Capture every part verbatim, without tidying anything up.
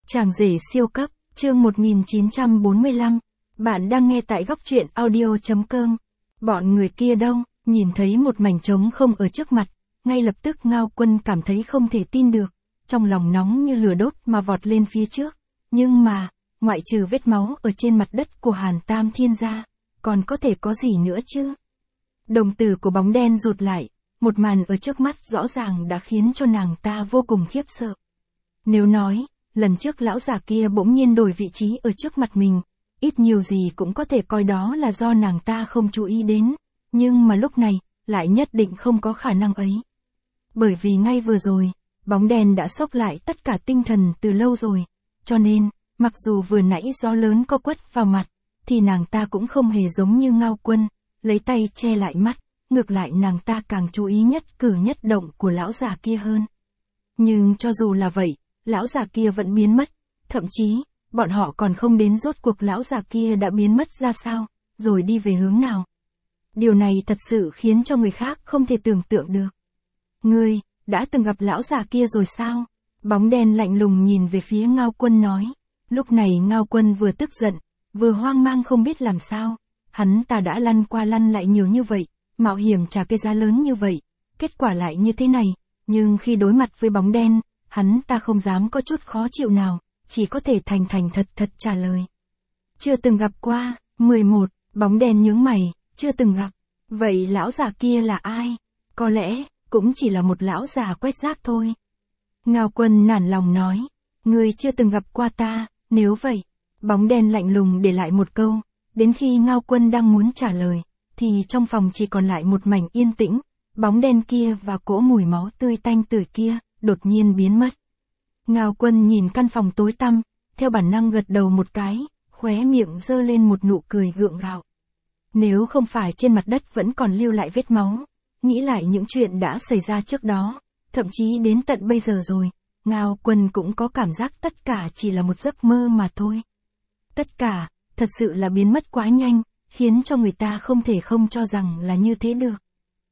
Chàng rể siêu cấp, chương một nghìn chín trăm bốn mươi lăm. Bạn đang nghe tại góc truyện audio chấm com. Bọn người kia đâu, nhìn thấy một mảnh trống không ở trước mặt, ngay lập tức Ngao Quân cảm thấy không thể tin được, trong lòng nóng như lửa đốt mà vọt lên phía trước. Nhưng mà, ngoại trừ vết máu ở trên mặt đất của Hàn Tam Thiên ra, còn có thể có gì nữa chứ? Đồng tử của bóng đen rụt lại, một màn ở trước mắt rõ ràng đã khiến cho nàng ta vô cùng khiếp sợ. Nếu nói, lần trước lão già kia bỗng nhiên đổi vị trí ở trước mặt mình, ít nhiều gì cũng có thể coi đó là do nàng ta không chú ý đến, nhưng mà lúc này, lại nhất định không có khả năng ấy. Bởi vì ngay vừa rồi, bóng đèn đã xốc lại tất cả tinh thần từ lâu rồi, cho nên, mặc dù vừa nãy gió lớn có quất vào mặt, thì nàng ta cũng không hề giống như Ngao Quân, lấy tay che lại mắt, ngược lại nàng ta càng chú ý nhất cử nhất động của lão già kia hơn. Nhưng cho dù là vậy, lão già kia vẫn biến mất, thậm chí, bọn họ còn không đến rốt cuộc lão già kia đã biến mất ra sao, rồi đi về hướng nào. Điều này thật sự khiến cho người khác không thể tưởng tượng được. Ngươi, đã từng gặp lão già kia rồi sao? Bóng đen lạnh lùng nhìn về phía Ngao Quân nói. Lúc này Ngao Quân vừa tức giận, vừa hoang mang không biết làm sao. Hắn ta đã lăn qua lăn lại nhiều như vậy, mạo hiểm trả cái giá lớn như vậy, kết quả lại như thế này, nhưng khi đối mặt với bóng đen, hắn ta không dám có chút khó chịu nào, chỉ có thể thành thành thật thật trả lời. Chưa từng gặp qua. mười một, bóng đen nhướng mày, chưa từng gặp. Vậy lão già kia là ai? Có lẽ, cũng chỉ là một lão già quét rác thôi. Ngao Quân nản lòng nói, ngươi chưa từng gặp qua ta, nếu vậy. Bóng đen lạnh lùng để lại một câu, đến khi Ngao Quân đang muốn trả lời, thì trong phòng chỉ còn lại một mảnh yên tĩnh, bóng đen kia và cỗ mùi máu tươi tanh tưởi kia, đột nhiên biến mất. Ngao Quân nhìn căn phòng tối tăm, theo bản năng gật đầu một cái, khóe miệng giơ lên một nụ cười gượng gạo. Nếu không phải trên mặt đất vẫn còn lưu lại vết máu, nghĩ lại những chuyện đã xảy ra trước đó, thậm chí đến tận bây giờ rồi, Ngao Quân cũng có cảm giác tất cả chỉ là một giấc mơ mà thôi. Tất cả, thật sự là biến mất quá nhanh, khiến cho người ta không thể không cho rằng là như thế được.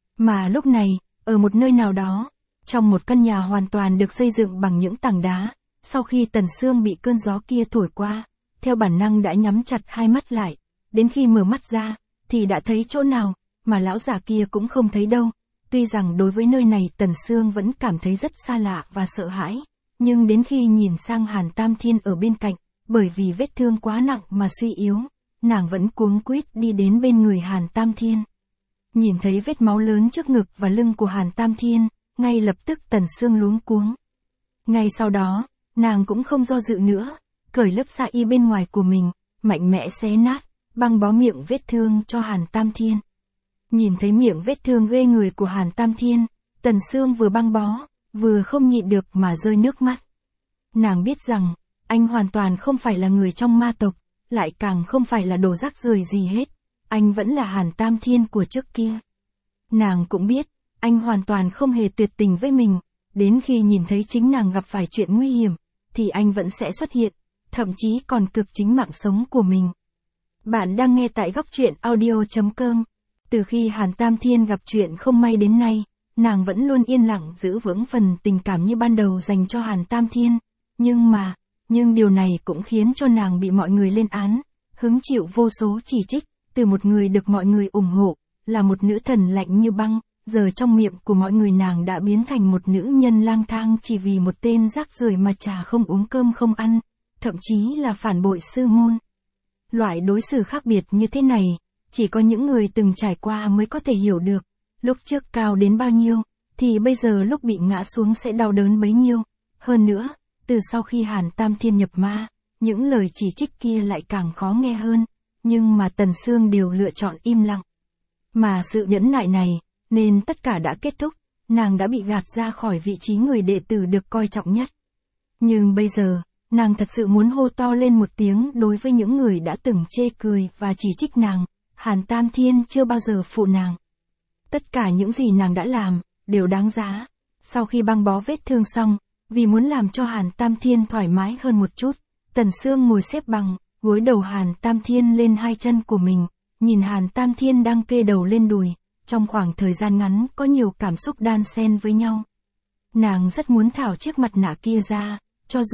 Mà lúc này, ở một nơi nào đó, trong một căn nhà hoàn toàn được xây dựng bằng những tảng đá, sau khi Tần Sương bị cơn gió kia thổi qua, theo bản năng đã nhắm chặt hai mắt lại, đến khi mở mắt ra, thì đã thấy chỗ nào, mà lão già kia cũng không thấy đâu. Tuy rằng đối với nơi này Tần Sương vẫn cảm thấy rất xa lạ và sợ hãi, nhưng đến khi nhìn sang Hàn Tam Thiên ở bên cạnh, bởi vì vết thương quá nặng mà suy yếu, nàng vẫn cuống quýt đi đến bên người Hàn Tam Thiên. Nhìn thấy vết máu lớn trước ngực và lưng của Hàn Tam Thiên, ngay lập tức Tần Sương luống cuống. Ngay sau đó, nàng cũng không do dự nữa, cởi lớp sa y bên ngoài của mình, mạnh mẽ xé nát, băng bó miệng vết thương cho Hàn Tam Thiên. Nhìn thấy miệng vết thương ghê người của Hàn Tam Thiên, Tần Sương vừa băng bó, vừa không nhịn được mà rơi nước mắt. Nàng biết rằng, anh hoàn toàn không phải là người trong ma tộc, lại càng không phải là đồ rác rưởi gì hết, anh vẫn là Hàn Tam Thiên của trước kia. Nàng cũng biết, anh hoàn toàn không hề tuyệt tình với mình, đến khi nhìn thấy chính nàng gặp phải chuyện nguy hiểm, thì anh vẫn sẽ xuất hiện, thậm chí còn cực chính mạng sống của mình. Bạn đang nghe tại góc truyện audio chấm com. Từ khi Hàn Tam Thiên gặp chuyện không may đến nay, nàng vẫn luôn yên lặng giữ vững phần tình cảm như ban đầu dành cho Hàn Tam Thiên. Nhưng mà, nhưng điều này cũng khiến cho nàng bị mọi người lên án, hứng chịu vô số chỉ trích, từ một người được mọi người ủng hộ, là một nữ thần lạnh như băng, giờ trong miệng của mọi người nàng đã biến thành một nữ nhân lang thang chỉ vì một tên rác rưởi mà trà không uống cơm không ăn, thậm chí là phản bội sư môn. Loại đối xử khác biệt như thế này, chỉ có những người từng trải qua mới có thể hiểu được, lúc trước cao đến bao nhiêu, thì bây giờ lúc bị ngã xuống sẽ đau đớn bấy nhiêu. Hơn nữa, từ sau khi Hàn Tam Thiên nhập ma, những lời chỉ trích kia lại càng khó nghe hơn, nhưng mà Tần Sương đều lựa chọn im lặng. Mà sự nhẫn nại này, nên tất cả đã kết thúc, nàng đã bị gạt ra khỏi vị trí người đệ tử được coi trọng nhất. Nhưng bây giờ, nàng thật sự muốn hô to lên một tiếng đối với những người đã từng chê cười và chỉ trích nàng, Hàn Tam Thiên chưa bao giờ phụ nàng. Tất cả những gì nàng đã làm, đều đáng giá. Sau khi băng bó vết thương xong, vì muốn làm cho Hàn Tam Thiên thoải mái hơn một chút, Tần Sương ngồi xếp bằng, gối đầu Hàn Tam Thiên lên hai chân của mình, nhìn Hàn Tam Thiên đang kê đầu lên đùi, trong khoảng thời gian ngắn có nhiều cảm xúc đan xen với nhau. Nàng rất muốn tháo chiếc mặt nạ kia ra, cho dù,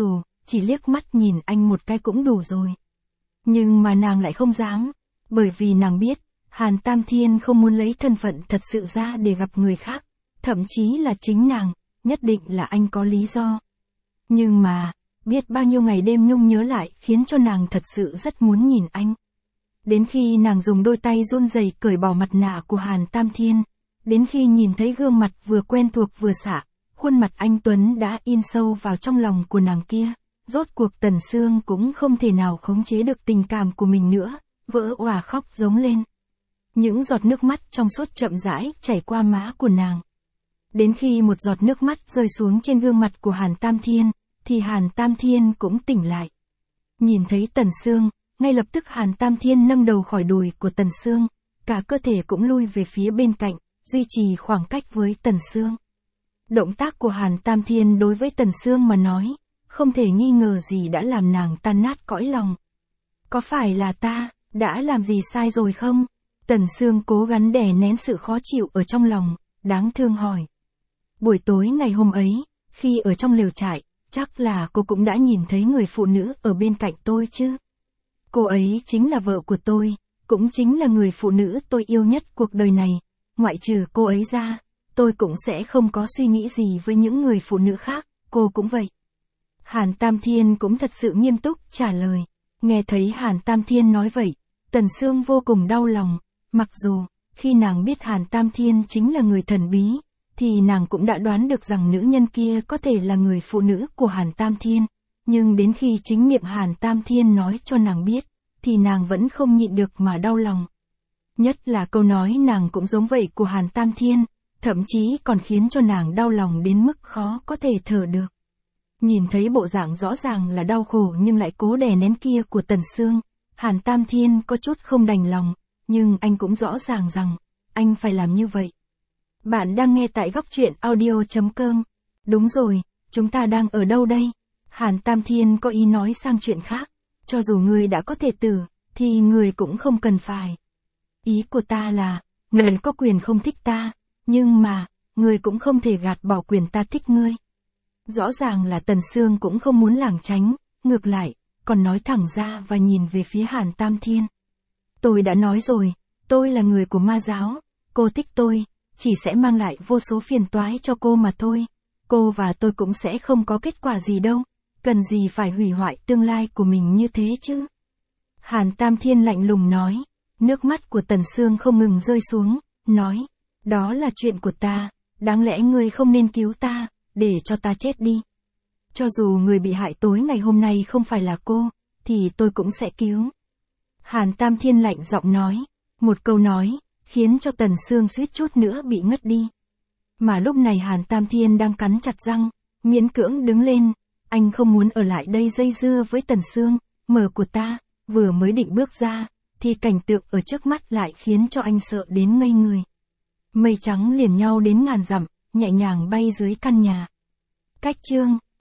chỉ liếc mắt nhìn anh một cái cũng đủ rồi. Nhưng mà nàng lại không dám, bởi vì nàng biết, Hàn Tam Thiên không muốn lấy thân phận thật sự ra để gặp người khác, thậm chí là chính nàng, nhất định là anh có lý do. Nhưng mà, biết bao nhiêu ngày đêm nhung nhớ lại khiến cho nàng thật sự rất muốn nhìn anh. Đến khi nàng dùng đôi tay run rẩy cởi bỏ mặt nạ của Hàn Tam Thiên, đến khi nhìn thấy gương mặt vừa quen thuộc vừa xạ, khuôn mặt anh Tuấn đã in sâu vào trong lòng của nàng kia, rốt cuộc Tần Sương cũng không thể nào khống chế được tình cảm của mình nữa, vỡ òa khóc giống lên. Những giọt nước mắt trong suốt chậm rãi chảy qua má của nàng. Đến khi một giọt nước mắt rơi xuống trên gương mặt của Hàn Tam Thiên, thì Hàn Tam Thiên cũng tỉnh lại. Nhìn thấy Tần Sương, ngay lập tức Hàn Tam Thiên nâng đầu khỏi đùi của Tần Sương, cả cơ thể cũng lui về phía bên cạnh, duy trì khoảng cách với Tần Sương. Động tác của Hàn Tam Thiên đối với Tần Sương mà nói, không thể nghi ngờ gì đã làm nàng tan nát cõi lòng. Có phải là ta, đã làm gì sai rồi không? Tần Sương cố gắng đè nén sự khó chịu ở trong lòng, đáng thương hỏi. Buổi tối ngày hôm ấy, khi ở trong lều trại, chắc là cô cũng đã nhìn thấy người phụ nữ ở bên cạnh tôi chứ? Cô ấy chính là vợ của tôi, cũng chính là người phụ nữ tôi yêu nhất cuộc đời này, ngoại trừ cô ấy ra, tôi cũng sẽ không có suy nghĩ gì với những người phụ nữ khác, cô cũng vậy. Hàn Tam Thiên cũng thật sự nghiêm túc trả lời. Nghe thấy Hàn Tam Thiên nói vậy, Tần Sương vô cùng đau lòng, mặc dù, khi nàng biết Hàn Tam Thiên chính là người thần bí, thì nàng cũng đã đoán được rằng nữ nhân kia có thể là người phụ nữ của Hàn Tam Thiên, nhưng đến khi chính miệng Hàn Tam Thiên nói cho nàng biết, thì nàng vẫn không nhịn được mà đau lòng. Nhất là câu nói nàng cũng giống vậy của Hàn Tam Thiên, thậm chí còn khiến cho nàng đau lòng đến mức khó có thể thở được. Nhìn thấy bộ dạng rõ ràng là đau khổ nhưng lại cố đè nén kia của Tần Sương, Hàn Tam Thiên có chút không đành lòng, nhưng anh cũng rõ ràng rằng, anh phải làm như vậy. Bạn đang nghe tại góc truyện audio chấm com. Đúng rồi, chúng ta đang ở đâu đây? Hàn Tam Thiên có ý nói sang chuyện khác, cho dù người đã có thể tử, thì người cũng không cần phải. Ý của ta là, người có quyền không thích ta, nhưng mà, người cũng không thể gạt bỏ quyền ta thích ngươi. Rõ ràng là Tần Sương cũng không muốn lảng tránh, ngược lại, còn nói thẳng ra và nhìn về phía Hàn Tam Thiên. Tôi đã nói rồi, tôi là người của ma giáo, cô thích tôi, chỉ sẽ mang lại vô số phiền toái cho cô mà thôi. Cô và tôi cũng sẽ không có kết quả gì đâu, cần gì phải hủy hoại tương lai của mình như thế chứ. Hàn Tam Thiên lạnh lùng nói, nước mắt của Tần Sương không ngừng rơi xuống, nói, đó là chuyện của ta, đáng lẽ ngươi không nên cứu ta, để cho ta chết đi. Cho dù người bị hại tối ngày hôm nay không phải là cô, thì tôi cũng sẽ cứu. Hàn Tam Thiên lạnh giọng nói, một câu nói, khiến cho Tần Sương suýt chút nữa bị ngất đi. Mà lúc này Hàn Tam Thiên đang cắn chặt răng, miễn cưỡng đứng lên, anh không muốn ở lại đây dây dưa với Tần Sương, mở của ta, vừa mới định bước ra, thì cảnh tượng ở trước mắt lại khiến cho anh sợ đến ngây người. Mây trắng liền nhau đến ngàn dặm, nhẹ nhàng bay dưới căn nhà. Cách chương